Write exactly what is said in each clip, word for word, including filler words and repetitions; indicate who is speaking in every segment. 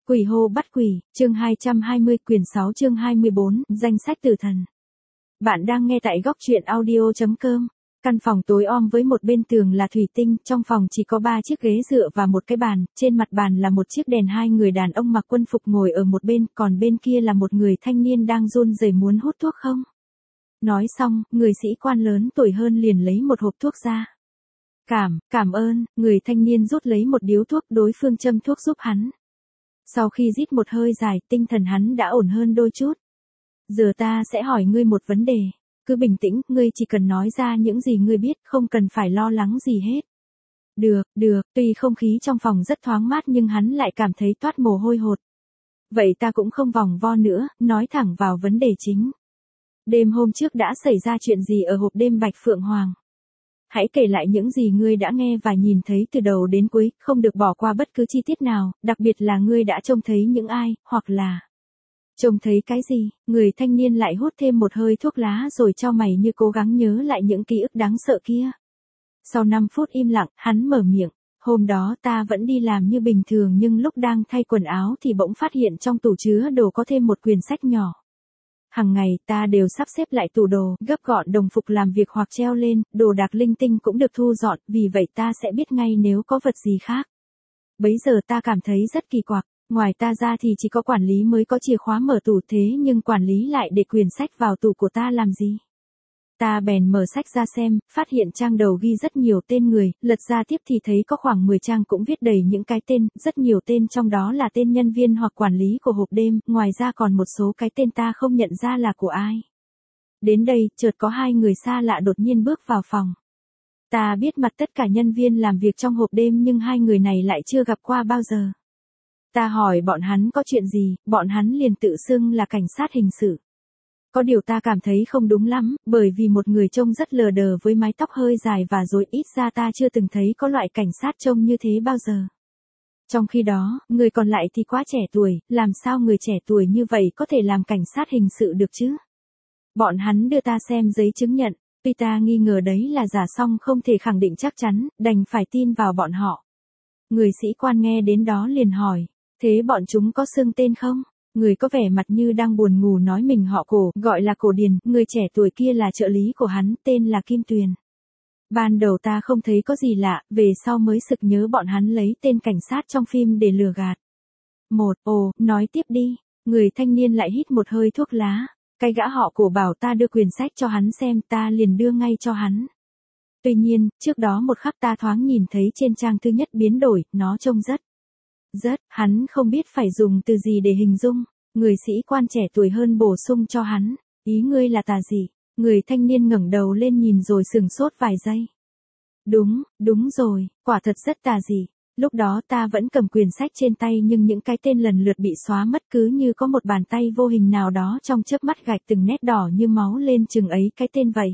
Speaker 1: Quỷ hô bắt quỷ, chương hai trăm hai mươi, quyển sáu chương hai mươi bốn, danh sách tử thần. Bạn đang nghe tại góc truyện audio chấm com. Căn phòng tối om với một bên tường là thủy tinh, trong phòng chỉ có ba chiếc ghế dựa và một cái bàn, trên mặt bàn là một chiếc đèn, hai người đàn ông mặc quân phục ngồi ở một bên, còn bên kia là một người thanh niên đang run rẩy muốn hút thuốc không. Nói xong, người sĩ quan lớn tuổi hơn liền lấy một hộp thuốc ra. Cảm, cảm ơn, người thanh niên rút lấy một điếu thuốc, đối phương châm thuốc giúp hắn. Sau khi rít một hơi dài, tinh thần hắn đã ổn hơn đôi chút. Giờ ta sẽ hỏi ngươi một vấn đề. Cứ bình tĩnh, ngươi chỉ cần nói ra những gì ngươi biết, không cần phải lo lắng gì hết. Được, được, tuy không khí trong phòng rất thoáng mát nhưng hắn lại cảm thấy toát mồ hôi hột. Vậy ta cũng không vòng vo nữa, nói thẳng vào vấn đề chính. Đêm hôm trước đã xảy ra chuyện gì ở hộp đêm Bạch Phượng Hoàng? Hãy kể lại những gì ngươi đã nghe và nhìn thấy từ đầu đến cuối, không được bỏ qua bất cứ chi tiết nào, đặc biệt là ngươi đã trông thấy những ai, hoặc là trông thấy cái gì. Người thanh niên lại hút thêm một hơi thuốc lá rồi chau mày như cố gắng nhớ lại những ký ức đáng sợ kia. Sau năm phút im lặng, hắn mở miệng. Hôm đó ta vẫn đi làm như bình thường nhưng lúc đang thay quần áo thì bỗng phát hiện trong tủ chứa đồ có thêm một quyển sách nhỏ. Hằng ngày ta đều sắp xếp lại tủ đồ, gấp gọn đồng phục làm việc hoặc treo lên, đồ đạc linh tinh cũng được thu dọn, vì vậy ta sẽ biết ngay nếu có vật gì khác. Bấy giờ ta cảm thấy rất kỳ quặc, ngoài ta ra thì chỉ có quản lý mới có chìa khóa mở tủ, thế nhưng quản lý lại để quyển sách vào tủ của ta làm gì? Ta bèn mở sách ra xem, phát hiện trang đầu ghi rất nhiều tên người, lật ra tiếp thì thấy có khoảng mười trang cũng viết đầy những cái tên, rất nhiều tên trong đó là tên nhân viên hoặc quản lý của hộp đêm, ngoài ra còn một số cái tên ta không nhận ra là của ai. Đến đây, chợt có hai người xa lạ đột nhiên bước vào phòng. Ta biết mặt tất cả nhân viên làm việc trong hộp đêm nhưng hai người này lại chưa gặp qua bao giờ. Ta hỏi bọn hắn có chuyện gì, bọn hắn liền tự xưng là cảnh sát hình sự. Có điều ta cảm thấy không đúng lắm, bởi vì một người trông rất lờ đờ với mái tóc hơi dài và rối, ít ra ta chưa từng thấy có loại cảnh sát trông như thế bao giờ. Trong khi đó, người còn lại thì quá trẻ tuổi, làm sao người trẻ tuổi như vậy có thể làm cảnh sát hình sự được chứ? Bọn hắn đưa ta xem giấy chứng nhận, tuy ta nghi ngờ đấy là giả song không thể khẳng định chắc chắn, đành phải tin vào bọn họ. Người sĩ quan nghe đến đó liền hỏi, thế bọn chúng có xưng tên không? Người có vẻ mặt như đang buồn ngủ nói mình họ Cổ, gọi là Cổ Điền, người trẻ tuổi kia là trợ lý của hắn, tên là Kim Tuyền. Ban đầu ta không thấy có gì lạ, về sau mới sực nhớ bọn hắn lấy tên cảnh sát trong phim để lừa gạt. Một, ồ, nói tiếp đi, người thanh niên lại hít một hơi thuốc lá, cái gã họ Cổ bảo ta đưa quyển sách cho hắn xem, ta liền đưa ngay cho hắn. Tuy nhiên, trước đó một khắc ta thoáng nhìn thấy trên trang thứ nhất biến đổi, nó trông rất Rất, hắn không biết phải dùng từ gì để hình dung, người sĩ quan trẻ tuổi hơn bổ sung cho hắn, ý ngươi là tà gì? Người thanh niên ngẩng đầu lên nhìn rồi sừng sốt vài giây. Đúng, đúng rồi, quả thật rất tà dị. Lúc đó ta vẫn cầm quyển sách trên tay nhưng những cái tên lần lượt bị xóa mất, cứ như có một bàn tay vô hình nào đó trong chớp mắt gạch từng nét đỏ như máu lên chừng ấy cái tên vậy.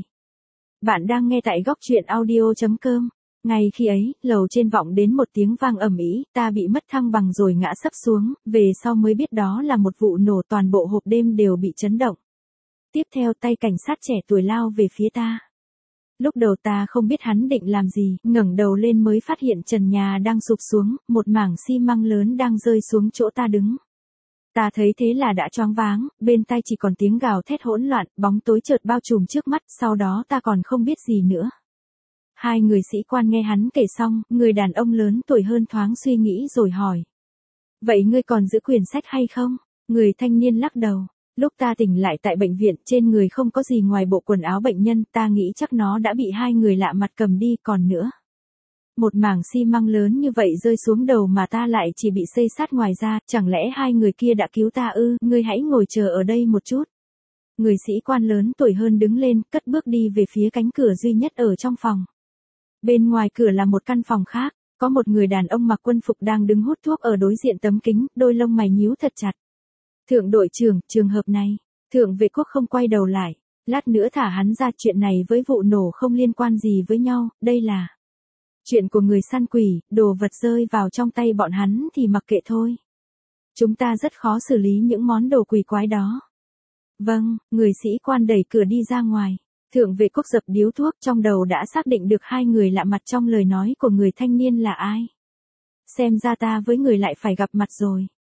Speaker 1: Bạn đang nghe tại góc truyện audio chấm com. Ngay khi ấy, lầu trên vọng đến một tiếng vang ầm ĩ, ta bị mất thăng bằng rồi ngã sấp xuống, về sau mới biết đó là một vụ nổ, toàn bộ hộp đêm đều bị chấn động. Tiếp theo tay cảnh sát trẻ tuổi lao về phía ta. Lúc đầu ta không biết hắn định làm gì, ngẩng đầu lên mới phát hiện trần nhà đang sụp xuống, một mảng xi măng lớn đang rơi xuống chỗ ta đứng. Ta thấy thế là đã choáng váng, bên tai chỉ còn tiếng gào thét hỗn loạn, bóng tối chợt bao trùm trước mắt, sau đó ta còn không biết gì nữa. Hai người sĩ quan nghe hắn kể xong, người đàn ông lớn tuổi hơn thoáng suy nghĩ rồi hỏi. Vậy ngươi còn giữ quyển sách hay không? Người thanh niên lắc đầu. Lúc ta tỉnh lại tại bệnh viện, trên người không có gì ngoài bộ quần áo bệnh nhân, ta nghĩ chắc nó đã bị hai người lạ mặt cầm đi, còn nữa. Một mảng xi măng lớn như vậy rơi xuống đầu mà ta lại chỉ bị xây sát ngoài ra, chẳng lẽ hai người kia đã cứu ta ư? Ngươi hãy ngồi chờ ở đây một chút. Người sĩ quan lớn tuổi hơn đứng lên, cất bước đi về phía cánh cửa duy nhất ở trong phòng. Bên ngoài cửa là một căn phòng khác, có một người đàn ông mặc quân phục đang đứng hút thuốc ở đối diện tấm kính, đôi lông mày nhíu thật chặt. Thượng đội trưởng, trường hợp này, Thượng vệ quốc không quay đầu lại, lát nữa thả hắn ra, chuyện này với vụ nổ không liên quan gì với nhau, đây là chuyện của người săn quỷ, đồ vật rơi vào trong tay bọn hắn thì mặc kệ thôi. Chúng ta rất khó xử lý những món đồ quỷ quái đó. Vâng, người sĩ quan đẩy cửa đi ra ngoài. Thượng vệ quốc dập điếu thuốc, trong đầu đã xác định được hai người lạ mặt trong lời nói của người thanh niên là ai. Xem ra ta với người lại phải gặp mặt rồi.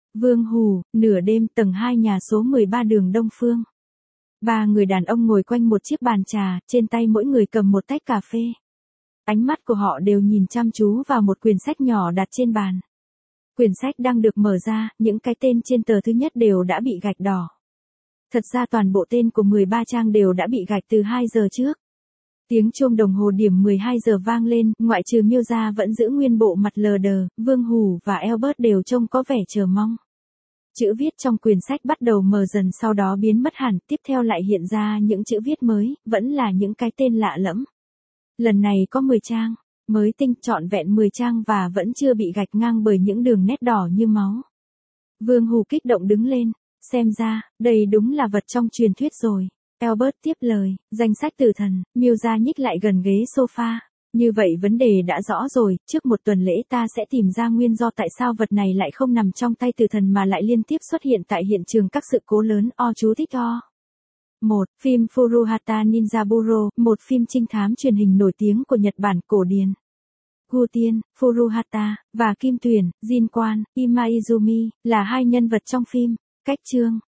Speaker 1: Vương Hủ, nửa đêm tầng hai nhà số mười ba đường Đông Phương. Ba người đàn ông ngồi quanh một chiếc bàn trà, trên tay mỗi người cầm một tách cà phê. Ánh mắt của họ đều nhìn chăm chú vào một quyển sách nhỏ đặt trên bàn. Quyển sách đang được mở ra, những cái tên trên tờ thứ nhất đều đã bị gạch đỏ. Thật ra toàn bộ tên của mười ba trang đều đã bị gạch từ hai giờ trước. Tiếng chuông đồng hồ điểm mười hai giờ vang lên, ngoại trừ Miêu ra vẫn giữ nguyên bộ mặt lờ đờ, Vương Hủ và Albert đều trông có vẻ chờ mong. Chữ viết trong quyển sách bắt đầu mờ dần sau đó biến mất hẳn, tiếp theo lại hiện ra những chữ viết mới, vẫn là những cái tên lạ lẫm. Lần này có mười trang, mới tinh trọn vẹn mười trang và vẫn chưa bị gạch ngang bởi những đường nét đỏ như máu. Vương Hủ kích động đứng lên, xem ra, đây đúng là vật trong truyền thuyết rồi. Albert tiếp lời, danh sách tử thần, Miêu ra nhích lại gần ghế sofa. Như vậy vấn đề đã rõ rồi, trước một tuần lễ ta sẽ tìm ra nguyên do tại sao vật này lại không nằm trong tay tử thần mà lại liên tiếp xuất hiện tại hiện trường các sự cố lớn. O chú thích O. một. Phim Furuhata Ninjaburo, một phim trinh thám truyền hình nổi tiếng của Nhật Bản cổ điển. Gu Tiên, Furuhata, và Kim Tuyển, Jin Kwan, Ima Izumi, là hai nhân vật trong phim. Cách chương